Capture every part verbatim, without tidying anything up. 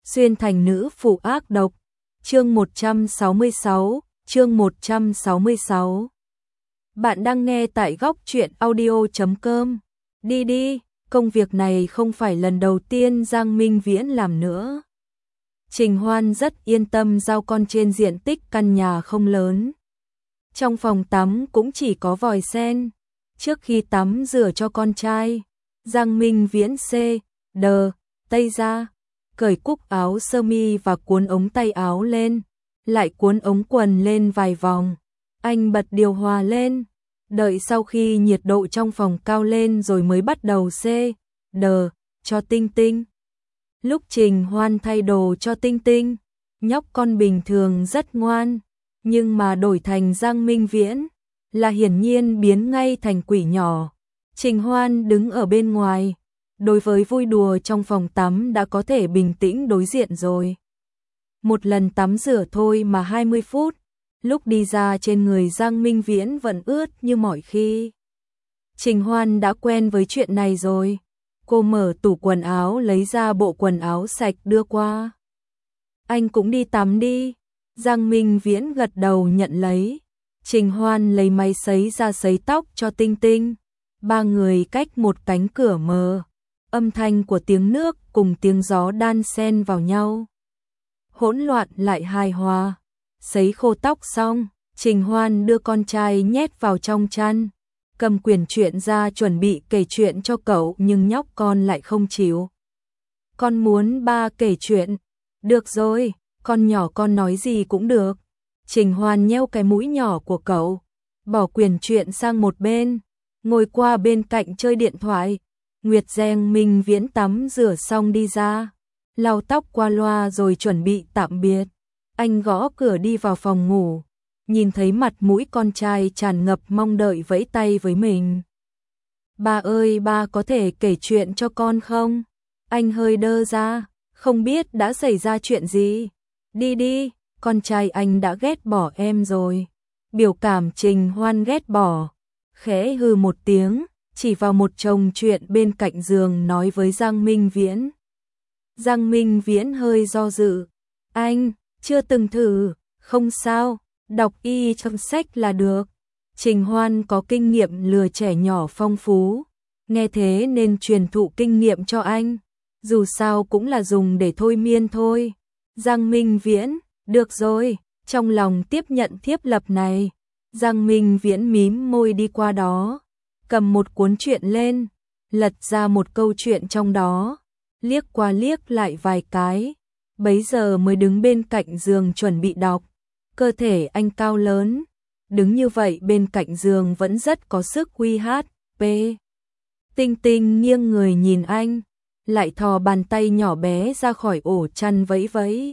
xuyên thành nữ phụ ác độc. Chương một trăm sáu mươi sáu, chương một trăm sáu mươi sáu. Bạn đang nghe tại góc truyện audio chấm com. Đi đi, công việc này không phải lần đầu tiên Giang Minh Viễn làm nữa. Trình Hoan rất yên tâm giao con trên diện tích căn nhà không lớn. Trong phòng tắm cũng chỉ có vòi sen. Trước khi tắm rửa cho con trai, Giang Minh Viễn C, đờ, tay ra, cởi cúc áo sơ mi và cuốn ống tay áo lên, lại cuốn ống quần lên vài vòng. Anh bật điều hòa lên, đợi sau khi nhiệt độ trong phòng cao lên rồi mới bắt đầu C, đờ, cho Tinh Tinh. Lúc Trình Hoan thay đồ cho Tinh Tinh, nhóc con bình thường rất ngoan, nhưng mà đổi thành Giang Minh Viễn là hiển nhiên biến ngay thành quỷ nhỏ. Trình Hoan đứng ở bên ngoài, đối với vui đùa trong phòng tắm đã có thể bình tĩnh đối diện rồi. Một lần tắm rửa thôi mà hai mươi phút, lúc đi ra trên người Giang Minh Viễn vẫn ướt như mọi khi. Trình Hoan đã quen với chuyện này rồi. Cô mở tủ quần áo lấy ra bộ quần áo sạch đưa qua. Anh cũng đi tắm đi. Giang Minh Viễn gật đầu nhận lấy. Trình Hoan lấy máy sấy ra sấy tóc cho Tinh Tinh. Ba người cách một cánh cửa mờ. Âm thanh của tiếng nước cùng tiếng gió đan xen vào nhau. Hỗn loạn lại hài hòa. Sấy khô tóc xong, Trình Hoan đưa con trai nhét vào trong chăn. Cầm quyển truyện ra chuẩn bị kể chuyện cho cậu nhưng nhóc con lại không chịu. Con muốn ba kể chuyện. Được rồi, con nhỏ con nói gì cũng được. Trình Hoan nheo cái mũi nhỏ của cậu, bỏ quyển truyện sang một bên, ngồi qua bên cạnh chơi điện thoại. Nguyệt Giang Minh Viễn tắm rửa xong đi ra, lau tóc qua loa rồi chuẩn bị tạm biệt. Anh gõ cửa đi vào phòng ngủ, nhìn thấy mặt mũi con trai tràn ngập mong đợi vẫy tay với mình. Ba ơi, ba có thể kể chuyện cho con không? Anh hơi đơ ra, không biết đã xảy ra chuyện gì. Đi đi, con trai anh đã ghét bỏ em rồi. Biểu cảm Trình Hoan ghét bỏ, khẽ hừ một tiếng, chỉ vào một chồng chuyện bên cạnh giường nói với Giang Minh Viễn. Giang Minh Viễn hơi do dự. Anh, chưa từng thử, không sao, đọc y trong sách là được. Trình Hoan có kinh nghiệm lừa trẻ nhỏ phong phú, nghe thế nên truyền thụ kinh nghiệm cho anh, dù sao cũng là dùng để thôi miên thôi. Giang Minh Viễn, được rồi, trong lòng tiếp nhận thiếp lập này. Giang Minh Viễn mím môi đi qua đó, cầm một cuốn truyện lên, lật ra một câu chuyện trong đó, liếc qua liếc lại vài cái, bấy giờ mới đứng bên cạnh giường chuẩn bị đọc. Cơ thể anh cao lớn, đứng như vậy bên cạnh giường vẫn rất có sức uy hát. P. Tinh Tinh nghiêng người nhìn anh, lại thò bàn tay nhỏ bé ra khỏi ổ chăn vẫy vẫy.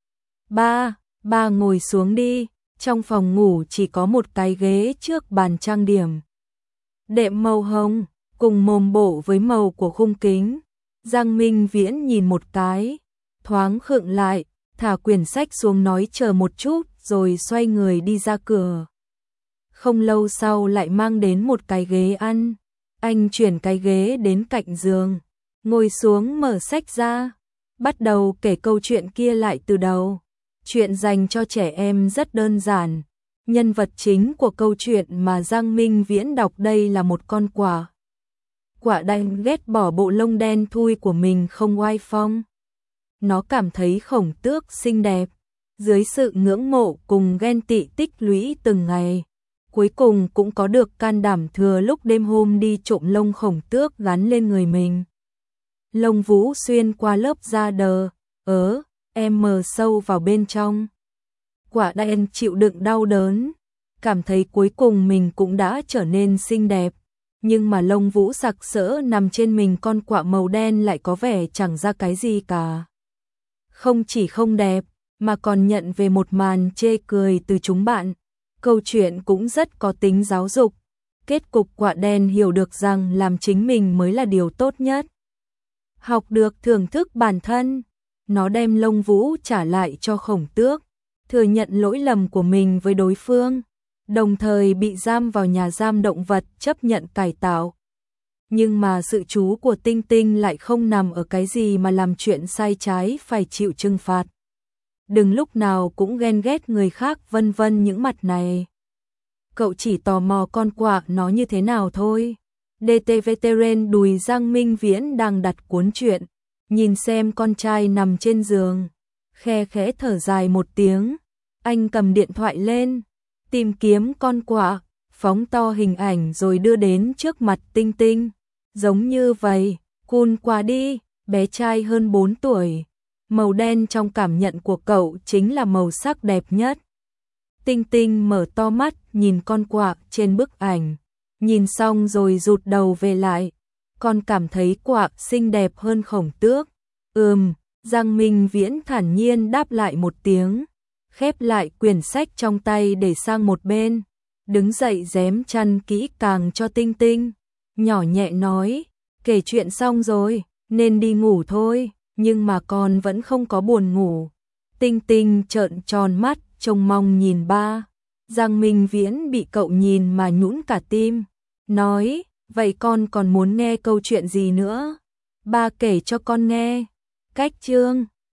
Ba, ba ngồi xuống đi. Trong phòng ngủ chỉ có một cái ghế trước bàn trang điểm, đệm màu hồng, cùng mồm bộ với màu của khung kính. Giang Minh Viễn nhìn một cái, thoáng khựng lại, thả quyển sách xuống nói chờ một chút, rồi xoay người đi ra cửa. Không lâu sau lại mang đến một cái ghế ăn. Anh chuyển cái ghế đến cạnh giường, ngồi xuống mở sách ra, bắt đầu kể câu chuyện kia lại từ đầu. Chuyện dành cho trẻ em rất đơn giản. Nhân vật chính của câu chuyện mà Giang Minh Viễn đọc đây là một con quạ. Quạ đanh ghét bỏ bộ lông đen thui của mình không oai phong. Nó cảm thấy khổng tước xinh đẹp. Dưới sự ngưỡng mộ cùng ghen tị tích lũy từng ngày, cuối cùng cũng có được can đảm thừa lúc đêm hôm đi trộm lông khổng tước gắn lên người mình. Lông vũ xuyên qua lớp da đờ, ớ, em mờ sâu vào bên trong. Quạ đen chịu đựng đau đớn, cảm thấy cuối cùng mình cũng đã trở nên xinh đẹp, nhưng mà lông vũ sặc sỡ nằm trên mình con quạ màu đen lại có vẻ chẳng ra cái gì cả. Không chỉ không đẹp, mà còn nhận về một màn chê cười từ chúng bạn. Câu chuyện cũng rất có tính giáo dục. Kết cục quạ đen hiểu được rằng làm chính mình mới là điều tốt nhất. Học được thưởng thức bản thân, nó đem lông vũ trả lại cho khổng tước, thừa nhận lỗi lầm của mình với đối phương, đồng thời bị giam vào nhà giam động vật chấp nhận cải tạo. Nhưng mà sự chú của Tinh Tinh lại không nằm ở cái gì mà làm chuyện sai trái phải chịu trừng phạt. Đừng lúc nào cũng ghen ghét người khác vân vân những mặt này. Cậu chỉ tò mò con quạ nó như thế nào thôi. đê tê vê Terrain đùi Giang Minh Viễn đang đặt cuốn truyện, nhìn xem con trai nằm trên giường, khe khẽ thở dài một tiếng. Anh cầm điện thoại lên, tìm kiếm con quạ, phóng to hình ảnh rồi đưa đến trước mặt Tinh Tinh. Giống như vậy, cun qua đi, bé trai hơn bốn tuổi. Màu đen trong cảm nhận của cậu chính là màu sắc đẹp nhất. Tinh Tinh mở to mắt nhìn con quạ trên bức ảnh. Nhìn xong rồi rụt đầu về lại. Con cảm thấy quạ xinh đẹp hơn khổng tước. Ừm, Giang Minh Viễn thản nhiên đáp lại một tiếng. Khép lại quyển sách trong tay để sang một bên. Đứng dậy rém chăn kỹ càng cho Tinh Tinh. Nhỏ nhẹ nói, kể chuyện xong rồi, nên đi ngủ thôi. Nhưng mà con vẫn không có buồn ngủ. Tinh Tinh trợn tròn mắt, trông mong nhìn ba. Giang Minh Viễn bị cậu nhìn mà nhũn cả tim. Nói, vậy con còn muốn nghe câu chuyện gì nữa? Ba kể cho con nghe. Cách chương